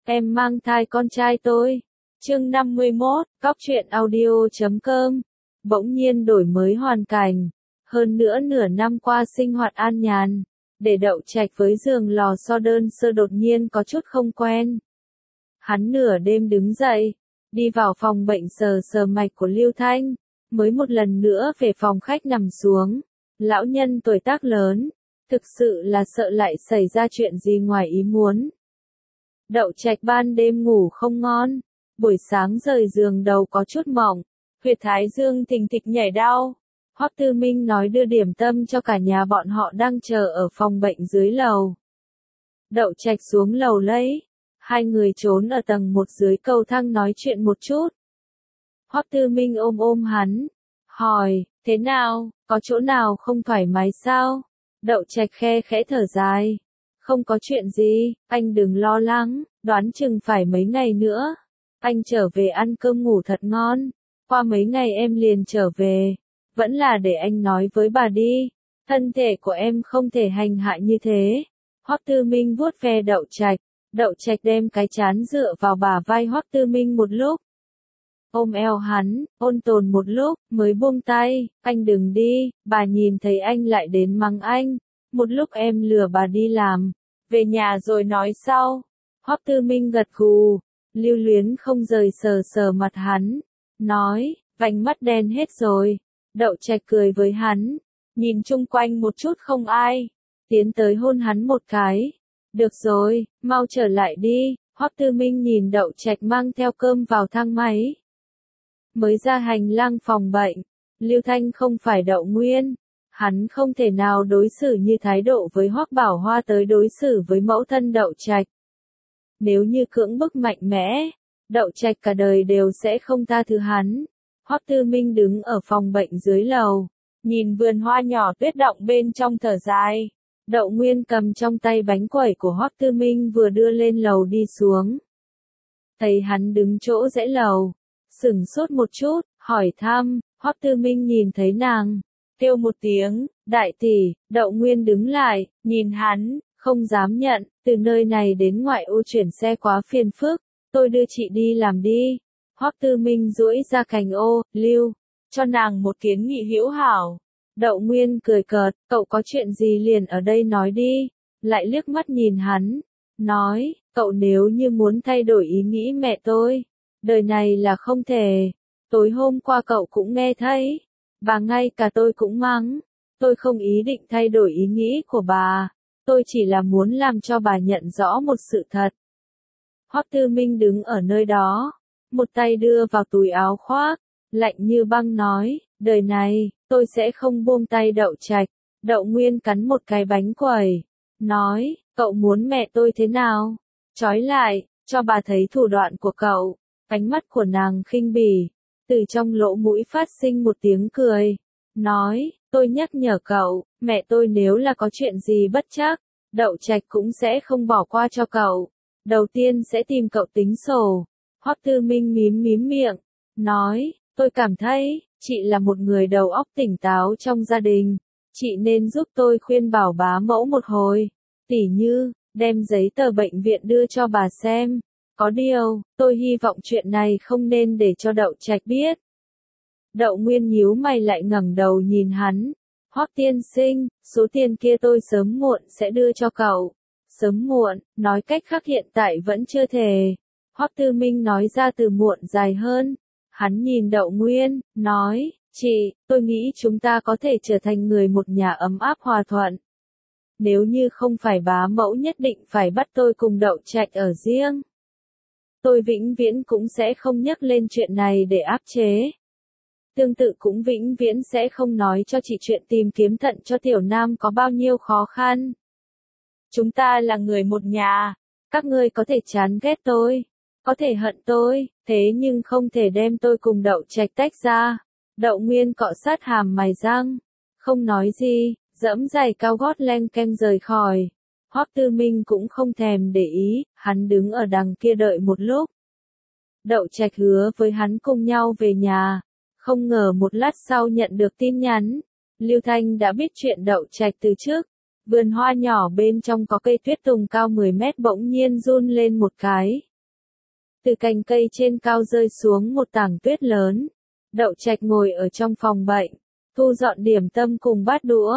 em mang thai con trai tôi. Chương 51, Cóc truyện audio.com. Bỗng nhiên đổi mới hoàn cảnh. Hơn nữa nửa năm qua sinh hoạt an nhàn, để Đậu Trạch với giường lò xo đơn sơ đột nhiên có chút không quen. Hắn nửa đêm đứng dậy, đi vào phòng bệnh sờ sờ mạch của Lưu Thanh, mới một lần nữa về phòng khách nằm xuống. Lão nhân tuổi tác lớn, thực sự là sợ lại xảy ra chuyện gì ngoài ý muốn. Đậu Trạch ban đêm ngủ không ngon, buổi sáng rời giường đầu có chút mỏng, huyệt thái dương thình thịch nhảy đau. Hoắc Tư Minh nói đưa điểm tâm cho cả nhà bọn họ đang chờ ở phòng bệnh dưới lầu. Đậu Trạch xuống lầu lấy, hai người trốn ở tầng 1 dưới cầu thang nói chuyện một chút. Hoắc Tư Minh ôm hắn, hỏi, thế nào, có chỗ nào không thoải mái sao? Đậu Trạch khe khẽ thở dài, không có chuyện gì, anh đừng lo lắng, đoán chừng phải mấy ngày nữa. Anh trở về ăn cơm ngủ thật ngon, qua mấy ngày em liền trở về. Vẫn là để anh nói với bà đi, thân thể của em không thể hành hạ như thế. Hoắc Tư Minh vuốt ve Đậu Trạch đem cái trán dựa vào bả vai Hoắc Tư Minh một lúc. Ôm eo hắn, ôn tồn một lúc, mới buông tay, anh đừng đi, bà nhìn thấy anh lại đến mắng anh. Một lúc em lừa bà đi làm, về nhà rồi nói sau. Hoắc Tư Minh gật gù, lưu luyến không rời sờ sờ mặt hắn, nói, vành mắt đen hết rồi. Đậu Trạch cười với hắn, nhìn chung quanh một chút không ai, tiến tới hôn hắn một cái. Được rồi, mau trở lại đi. Hoắc Tư Minh nhìn Đậu Trạch mang theo cơm vào thang máy. Mới ra hành lang phòng bệnh, Lưu Thanh không phải Đậu Nguyên, hắn không thể nào đối xử như thái độ với Hoắc Bảo Hoa tới đối xử với mẫu thân Đậu Trạch. Nếu như cưỡng bức mạnh mẽ, Đậu Trạch cả đời đều sẽ không tha thứ hắn. Hoắc Tư Minh đứng ở phòng bệnh dưới lầu, nhìn vườn hoa nhỏ tuyết động bên trong thở dài. Đậu Nguyên cầm trong tay bánh quẩy của Hoắc Tư Minh vừa đưa lên lầu đi xuống. Thấy hắn đứng chỗ rẽ lầu, sửng sốt một chút, hỏi thăm. Hoắc Tư Minh nhìn thấy nàng, kêu một tiếng, đại tỷ. Đậu Nguyên đứng lại, nhìn hắn, không dám nhận, từ nơi này đến ngoại ô chuyển xe quá phiền phức, tôi đưa chị đi làm đi. Hoắc Tư Minh duỗi ra cành ô, lưu, cho nàng một kiến nghị hữu hảo. Đậu Nguyên cười cợt, cậu có chuyện gì liền ở đây nói đi. Lại liếc mắt nhìn hắn, nói, cậu nếu như muốn thay đổi ý nghĩ mẹ tôi, đời này là không thể. Tối hôm qua cậu cũng nghe thấy, bà ngay cả tôi cũng mắng. Tôi không ý định thay đổi ý nghĩ của bà, tôi chỉ là muốn làm cho bà nhận rõ một sự thật. Hoắc Tư Minh đứng ở nơi đó, một tay đưa vào túi áo khoác, lạnh như băng nói, đời này, tôi sẽ không buông tay Đậu Trạch. Đậu Nguyên cắn một cái bánh quẩy, nói, cậu muốn mẹ tôi thế nào? Trói lại, cho bà thấy thủ đoạn của cậu. Ánh mắt của nàng khinh bỉ, từ trong lỗ mũi phát sinh một tiếng cười, nói, tôi nhắc nhở cậu, mẹ tôi nếu là có chuyện gì bất trắc, Đậu Trạch cũng sẽ không bỏ qua cho cậu. Đầu tiên sẽ tìm cậu tính sổ. Hoắc Tư Minh mím miệng, nói, tôi cảm thấy, chị là một người đầu óc tỉnh táo trong gia đình. Chị nên giúp tôi khuyên bảo bá mẫu một hồi. Tỉ như, đem giấy tờ bệnh viện đưa cho bà xem. Có điều, tôi hy vọng chuyện này không nên để cho Đậu Trạch biết. Đậu Nguyên nhíu mày lại ngẩng đầu nhìn hắn. Hoắc tiên sinh, số tiền kia tôi sớm muộn sẽ đưa cho cậu. Sớm muộn, nói cách khác hiện tại vẫn chưa thể. Hoắc Tư Minh nói ra từ muộn dài hơn. Hắn nhìn Đậu Nguyên, nói, chị, tôi nghĩ chúng ta có thể trở thành người một nhà ấm áp hòa thuận. Nếu như không phải bá mẫu nhất định phải bắt tôi cùng Đậu Trạch ở riêng, tôi vĩnh viễn cũng sẽ không nhắc lên chuyện này để áp chế. Tương tự cũng vĩnh viễn sẽ không nói cho chị chuyện tìm kiếm thận cho Tiểu Nam có bao nhiêu khó khăn. Chúng ta là người một nhà, các ngươi có thể chán ghét tôi, có thể hận tôi, thế nhưng không thể đem tôi cùng Đậu Trạch tách ra. Đậu Nguyên cọ sát hàm mài răng, không nói gì, dẫm giày cao gót leng keng rời khỏi. Hoắc Tư Minh cũng không thèm để ý, hắn đứng ở đằng kia đợi một lúc. Đậu Trạch hứa với hắn cùng nhau về nhà, không ngờ một lát sau nhận được tin nhắn. Lưu Thanh đã biết chuyện Đậu Trạch từ trước. Vườn hoa nhỏ bên trong có cây tuyết tùng cao 10 mét bỗng nhiên run lên một cái. từ cành cây trên cao rơi xuống một tảng tuyết lớn. Đậu Trạch ngồi ở trong phòng bệnh, thu dọn điểm tâm cùng bát đũa.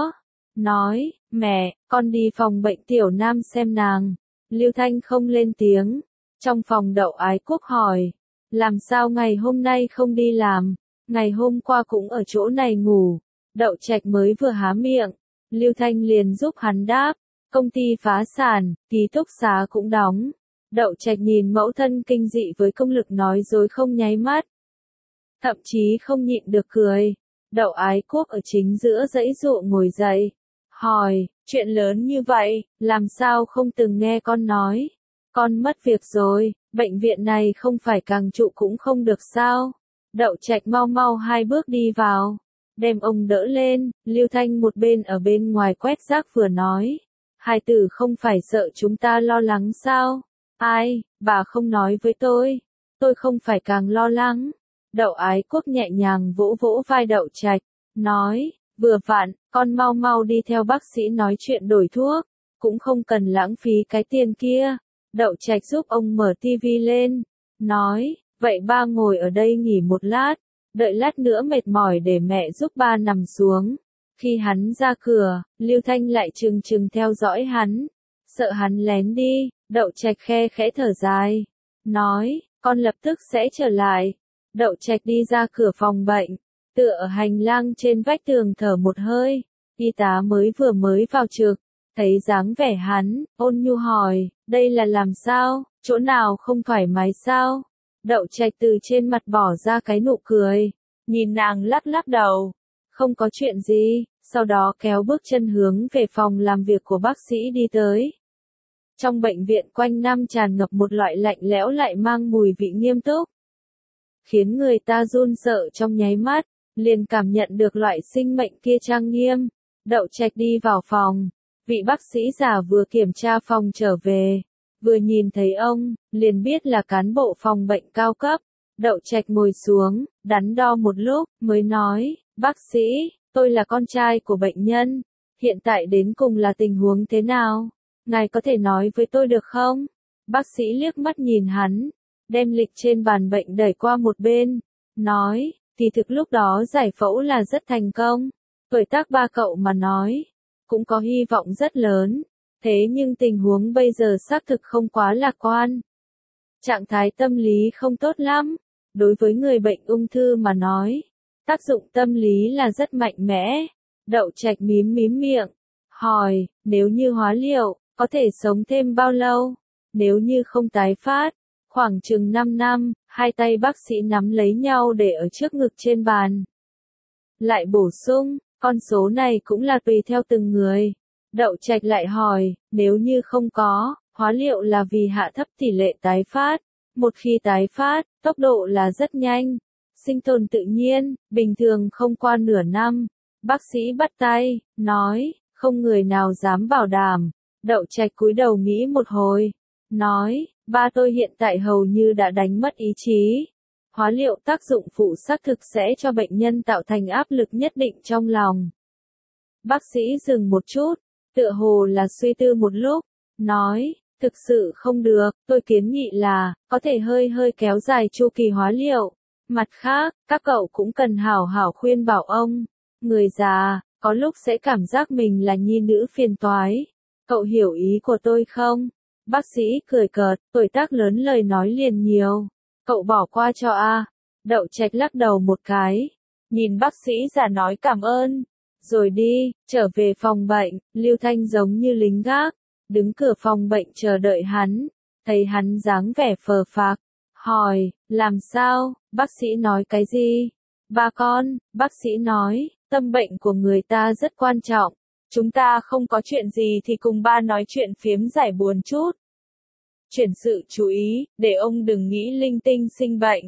Nói, mẹ, con đi phòng bệnh Tiểu Nam xem nàng. Lưu Thanh không lên tiếng. Trong phòng Đậu Ái Quốc hỏi, làm sao ngày hôm nay không đi làm, ngày hôm qua cũng ở chỗ này ngủ. Đậu Trạch mới vừa há miệng, Lưu Thanh liền giúp hắn đáp, công ty phá sản, ký túc xá cũng đóng. Đậu Trạch nhìn mẫu thân kinh dị với công lực nói dối không nháy mắt. Thậm chí không nhịn được cười. Đậu Ái Quốc ở chính giữa dãy dụ ngồi dậy. Hỏi, chuyện lớn như vậy, làm sao không từng nghe con nói? Con mất việc rồi, bệnh viện này không phải càng trụ cũng không được sao? Đậu Trạch mau mau 2 bước đi vào, đem ông đỡ lên. Lưu Thanh một bên ở bên ngoài quét rác vừa nói. Hai tử không phải sợ chúng ta lo lắng sao? Ai, bà không nói với tôi không phải càng lo lắng. Đậu Ái Quốc nhẹ nhàng vỗ vỗ vai Đậu Trạch, nói, vừa vặn, con mau mau đi theo bác sĩ nói chuyện đổi thuốc, cũng không cần lãng phí cái tiền kia. Đậu Trạch giúp ông mở tivi lên, nói, vậy ba ngồi ở đây nghỉ một lát, đợi lát nữa mệt mỏi để mẹ giúp ba nằm xuống. Khi hắn ra cửa, Lưu Thanh lại trừng trừng theo dõi hắn, sợ hắn lén đi. Đậu Trạch khe khẽ thở dài, nói, con lập tức sẽ trở lại. Đậu Trạch đi ra cửa phòng bệnh, tựa ở hành lang trên vách tường thở một hơi. Y tá mới vào trực, thấy dáng vẻ hắn, ôn nhu hỏi, đây là làm sao, chỗ nào không thoải mái sao? Đậu Trạch từ trên mặt bỏ ra cái nụ cười, nhìn nàng lắc lắc đầu, không có chuyện gì, sau đó kéo bước chân hướng về phòng làm việc của bác sĩ đi tới. Trong bệnh viện quanh năm tràn ngập một loại lạnh lẽo lại mang mùi vị nghiêm túc, khiến người ta run sợ trong nháy mắt, liền cảm nhận được loại sinh mệnh kia trang nghiêm. Đậu Trạch đi vào phòng, vị bác sĩ già vừa kiểm tra phòng trở về, vừa nhìn thấy ông, liền biết là cán bộ phòng bệnh cao cấp. Đậu Trạch ngồi xuống, đắn đo một lúc, mới nói, bác sĩ, tôi là con trai của bệnh nhân, hiện tại đến cùng là tình huống thế nào? Ngài có thể nói với tôi được không? Bác sĩ liếc mắt nhìn hắn, đem lịch trên bàn bệnh đẩy qua một bên, nói, kỳ thực lúc đó giải phẫu là rất thành công. Tuổi tác ba cậu mà nói, cũng có hy vọng rất lớn. Thế nhưng tình huống bây giờ xác thực không quá lạc quan. Trạng thái tâm lý không tốt lắm. Đối với người bệnh ung thư mà nói, tác dụng tâm lý là rất mạnh mẽ. Đậu Trạch mím mím miệng, hỏi, nếu như hóa liệu, có thể sống thêm bao lâu? Nếu như không tái phát, khoảng chừng 5 năm, hai tay bác sĩ nắm lấy nhau để ở trước ngực trên bàn. Lại bổ sung, con số này cũng là tùy theo từng người. Đậu Trạch lại hỏi, nếu như không có, hóa liệu là vì hạ thấp tỷ lệ tái phát. Một khi tái phát, tốc độ là rất nhanh. Sinh tồn tự nhiên, bình thường không qua nửa năm. Bác sĩ bắt tay, nói, không người nào dám bảo đảm. Đậu Trạch cúi đầu nghĩ một hồi, nói, ba tôi hiện tại hầu như đã đánh mất ý chí. Hóa liệu tác dụng phụ xác thực sẽ cho bệnh nhân tạo thành áp lực nhất định trong lòng. Bác sĩ dừng một chút, tựa hồ là suy tư một lúc, nói, thực sự không được, tôi kiến nghị là, có thể hơi kéo dài chu kỳ hóa liệu. Mặt khác, các cậu cũng cần hảo hảo khuyên bảo ông. Người già, có lúc sẽ cảm giác mình là nhi nữ phiền toái. Cậu hiểu ý của tôi không? Bác sĩ cười cợt, tuổi tác lớn lời nói liền nhiều. Cậu bỏ qua cho a. Đậu Trạch lắc đầu một cái, nhìn bác sĩ già nói cảm ơn, rồi đi. Trở về phòng bệnh, Lưu Thanh giống như lính gác, đứng cửa phòng bệnh chờ đợi hắn. Thấy hắn dáng vẻ phờ phạc, hỏi, làm sao? Bác sĩ nói cái gì? Ba con, bác sĩ nói, tâm bệnh của người ta rất quan trọng. Chúng ta không có chuyện gì thì cùng ba nói chuyện phiếm giải buồn chút. Chuyển sự chú ý, để ông đừng nghĩ linh tinh sinh bệnh.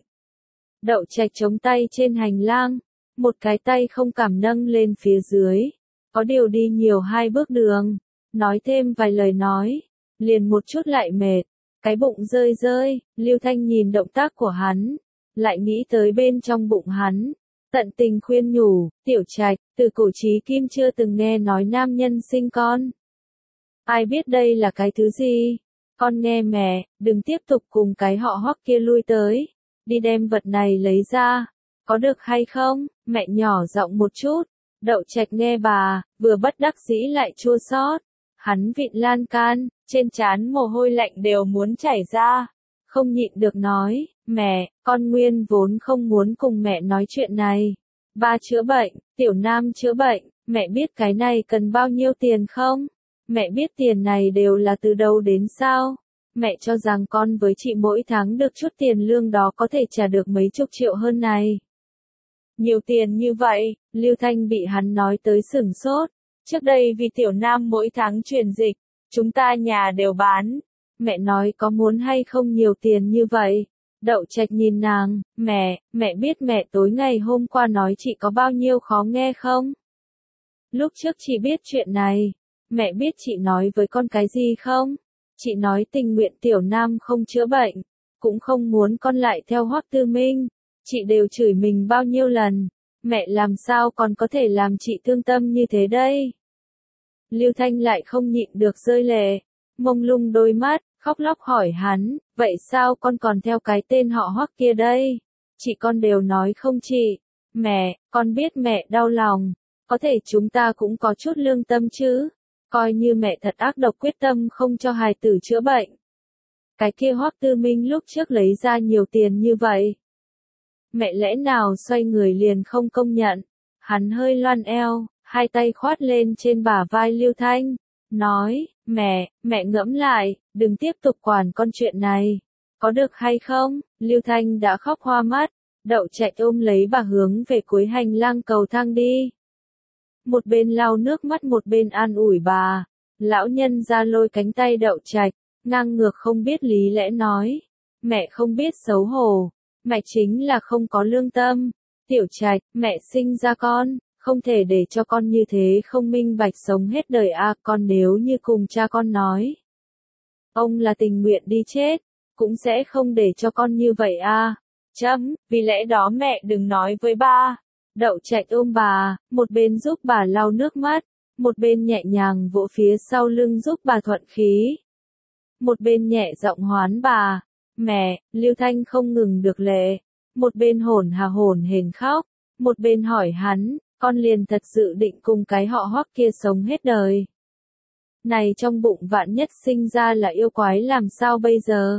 Đậu Trạch chống tay trên hành lang, một cái tay không cảm nâng lên phía dưới. Có điều đi nhiều 2 bước đường, nói thêm vài lời nói, liền một chút lại mệt, cái bụng rơi rơi. Lưu Thanh nhìn động tác của hắn, lại nghĩ tới bên trong bụng hắn. Tận tình khuyên nhủ, Tiểu Trạch, từ cổ chí kim chưa từng nghe nói nam nhân sinh con. Ai biết đây là cái thứ gì? Con nghe mẹ, đừng tiếp tục cùng cái họ Hoắc kia lui tới. Đi đem vật này lấy ra. Có được hay không? Mẹ nhỏ giọng một chút. Đậu Trạch nghe bà, vừa bất đắc dĩ lại chua xót. Hắn vịn lan can, trên trán mồ hôi lạnh đều muốn chảy ra. Không nhịn được nói, mẹ, con nguyên vốn không muốn cùng mẹ nói chuyện này. Ba chữa bệnh, Tiểu Nam chữa bệnh, mẹ biết cái này cần bao nhiêu tiền không? Mẹ biết tiền này đều là từ đâu đến sao? Mẹ cho rằng con với chị mỗi tháng được chút tiền lương đó có thể trả được mấy chục triệu hơn này. Nhiều tiền như vậy, Lưu Thanh bị hắn nói tới sửng sốt. Trước đây vì Tiểu Nam mỗi tháng chuyển dịch, chúng ta nhà đều bán. Mẹ nói có muốn hay không nhiều tiền như vậy. Đậu Trạch nhìn nàng, mẹ biết mẹ tối ngày hôm qua nói chị có bao nhiêu khó nghe không? Lúc trước chị biết chuyện này, mẹ biết chị nói với con cái gì không? Chị nói tình nguyện Tiểu Nam không chữa bệnh, cũng không muốn con lại theo Hoắc Tư Minh. Chị đều chửi mình bao nhiêu lần, mẹ làm sao còn có thể làm chị thương tâm như thế đây? Lưu Thanh lại không nhịn được rơi lệ, mông lung đôi mắt, khóc lóc hỏi hắn, vậy sao con còn theo cái tên họ Hoắc kia đây? Chị con đều nói không chị. Mẹ, con biết mẹ đau lòng, có thể chúng ta cũng có chút lương tâm chứ. Coi như mẹ thật ác độc quyết tâm không cho hài tử chữa bệnh. Cái kia Hoắc Tư Minh lúc trước lấy ra nhiều tiền như vậy. Mẹ lẽ nào xoay người liền không công nhận. Hắn hơi loan eo, hai tay khoát lên trên bả vai Lưu Thanh. Nói, mẹ ngẫm lại, đừng tiếp tục quản con chuyện này. Có được hay không? Lưu Thanh đã khóc hoa mắt. Đậu Trạch ôm lấy bà hướng về cuối hành lang cầu thang đi. Một bên lau nước mắt một bên an ủi bà. Lão nhân ra lôi cánh tay Đậu Trạch, ngang ngược không biết lý lẽ nói. Mẹ không biết xấu hổ. Mẹ chính là không có lương tâm. Tiểu Trạch, mẹ sinh ra con, không thể để cho con như thế không minh bạch sống hết đời à, con nếu như cùng cha con nói. Ông là tình nguyện đi chết, cũng sẽ không để cho con như vậy à. Vì lẽ đó mẹ đừng nói với ba. Đậu Trạch ôm bà, một bên giúp bà lau nước mắt, một bên nhẹ nhàng vỗ phía sau lưng giúp bà thuận khí. Một bên nhẹ giọng hoán bà. Mẹ, Lưu Thanh không ngừng được lệ. Một bên hổn hển khóc, một bên hỏi hắn, con liền thật sự định cùng cái họ Hoắc kia sống hết đời. Này trong bụng vạn nhất sinh ra là yêu quái làm sao bây giờ?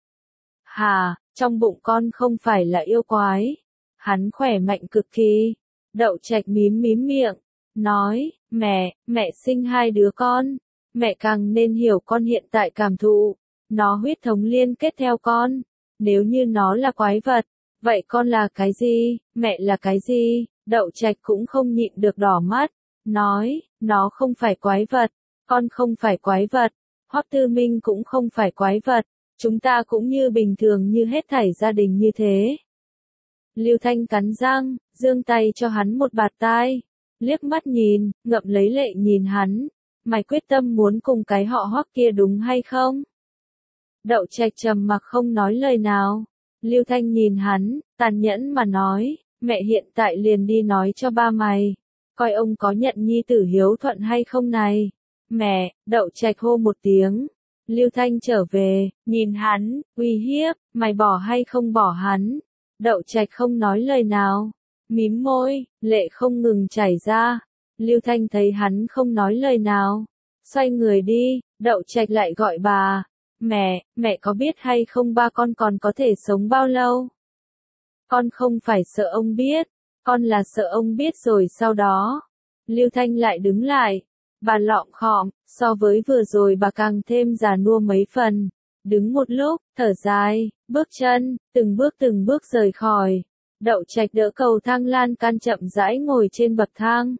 Hà, trong bụng con không phải là yêu quái. Hắn khỏe mạnh cực kỳ. Đậu Trạch mím miệng, nói, mẹ sinh hai đứa con. Mẹ càng nên hiểu con hiện tại cảm thụ. Nó huyết thống liên kết theo con. Nếu như nó là quái vật, vậy con là cái gì, mẹ là cái gì? Đậu Trạch cũng không nhịn được đỏ mắt. Nói, nó không phải quái vật. Con không phải quái vật. Hoắc Tư Minh cũng không phải quái vật. Chúng ta cũng như bình thường như hết thảy gia đình như thế. Lưu Thanh cắn răng, giương tay cho hắn một bạt tai. Liếc mắt nhìn, ngậm lấy lệ nhìn hắn. Mày quyết tâm muốn cùng cái họ Hoắc kia đúng hay không? Đậu Trạch trầm mặc không nói lời nào. Lưu Thanh nhìn hắn, tàn nhẫn mà nói, mẹ hiện tại liền đi nói cho ba mày. Coi ông có nhận nhi tử hiếu thuận hay không này. Mẹ, Đậu Trạch hô một tiếng. Lưu Thanh trở về, nhìn hắn, uy hiếp, mày bỏ hay không bỏ hắn. Đậu Trạch không nói lời nào. Mím môi, lệ không ngừng chảy ra. Lưu Thanh thấy hắn không nói lời nào. Xoay người đi, Đậu Trạch lại gọi bà. Mẹ có biết hay không ba con còn có thể sống bao lâu? Con không phải sợ ông biết, con là sợ ông biết rồi sau đó. Lưu Thanh lại đứng lại, bà lọm khọm, so với vừa rồi bà càng thêm già nua mấy phần. Đứng một lúc, thở dài, bước chân, từng bước rời khỏi. Đậu Trạch đỡ cầu thang lan can chậm rãi ngồi trên bậc thang.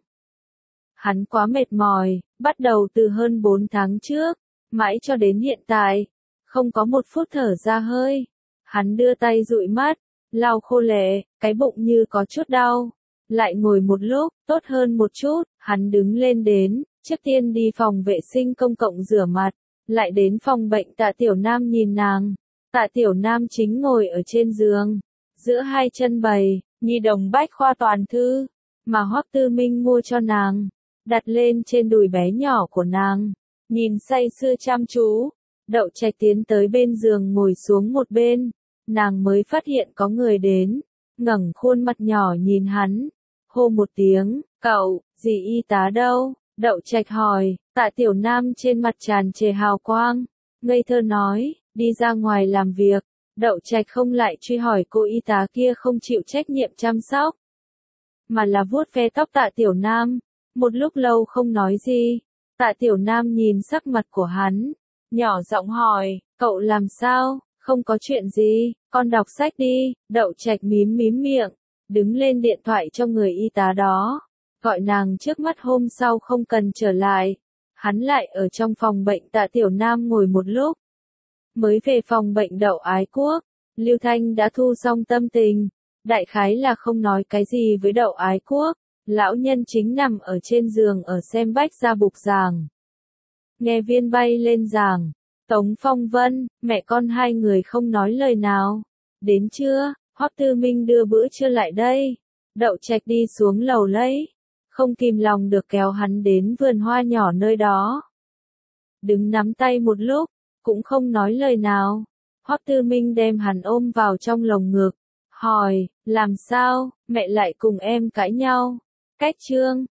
Hắn quá mệt mỏi, bắt đầu từ hơn 4 tháng trước, mãi cho đến hiện tại. Không có một phút thở ra hơi. Hắn đưa tay dụi mắt, lau khô lệ, cái bụng như có chút đau. Lại ngồi một lúc, tốt hơn một chút, hắn đứng lên đến, trước tiên đi phòng vệ sinh công cộng rửa mặt, lại đến phòng bệnh Tạ Tiểu Nam nhìn nàng. Tạ Tiểu Nam chính ngồi ở trên giường, giữa hai chân bày, nhi đồng bách khoa toàn thư, mà Hoắc Tư Minh mua cho nàng, đặt lên trên đùi bé nhỏ của nàng, nhìn say sưa chăm chú. Đậu Trạch tiến tới bên giường ngồi xuống một bên, nàng mới phát hiện có người đến, ngẩng khuôn mặt nhỏ nhìn hắn, hô một tiếng, cậu, dì y tá đâu? Đậu Trạch hỏi, Tạ Tiểu Nam trên mặt tràn trề hào quang, ngây thơ nói, đi ra ngoài làm việc. Đậu Trạch không lại truy hỏi cô y tá kia không chịu trách nhiệm chăm sóc, mà là vuốt ve tóc Tạ Tiểu Nam, một lúc lâu không nói gì. Tạ Tiểu Nam nhìn sắc mặt của hắn, nhỏ giọng hỏi, cậu làm sao? Không có chuyện gì, con đọc sách đi. Đậu Trạch mím mím miệng, đứng lên điện thoại cho người y tá đó, gọi nàng trước mắt hôm sau không cần trở lại. Hắn lại ở trong phòng bệnh Tạ Tiểu Nam ngồi một lúc, mới về phòng bệnh Đậu Ái Quốc. Lưu Thanh đã thu xong tâm tình, đại khái là không nói cái gì với Đậu Ái Quốc. Lão nhân chính nằm ở trên giường ở xem bách gia bục giảng. Nghe viên bay lên giảng, Tống Phong Vân, mẹ con hai người không nói lời nào. Đến trưa, Hoắc Tư Minh đưa bữa trưa lại đây. Đậu Trạch đi xuống lầu lấy, không kìm lòng được kéo hắn đến vườn hoa nhỏ nơi đó. Đứng nắm tay một lúc, cũng không nói lời nào. Hoắc Tư Minh đem hắn ôm vào trong lồng ngực, hỏi, làm sao, mẹ lại cùng em cãi nhau? Cách chương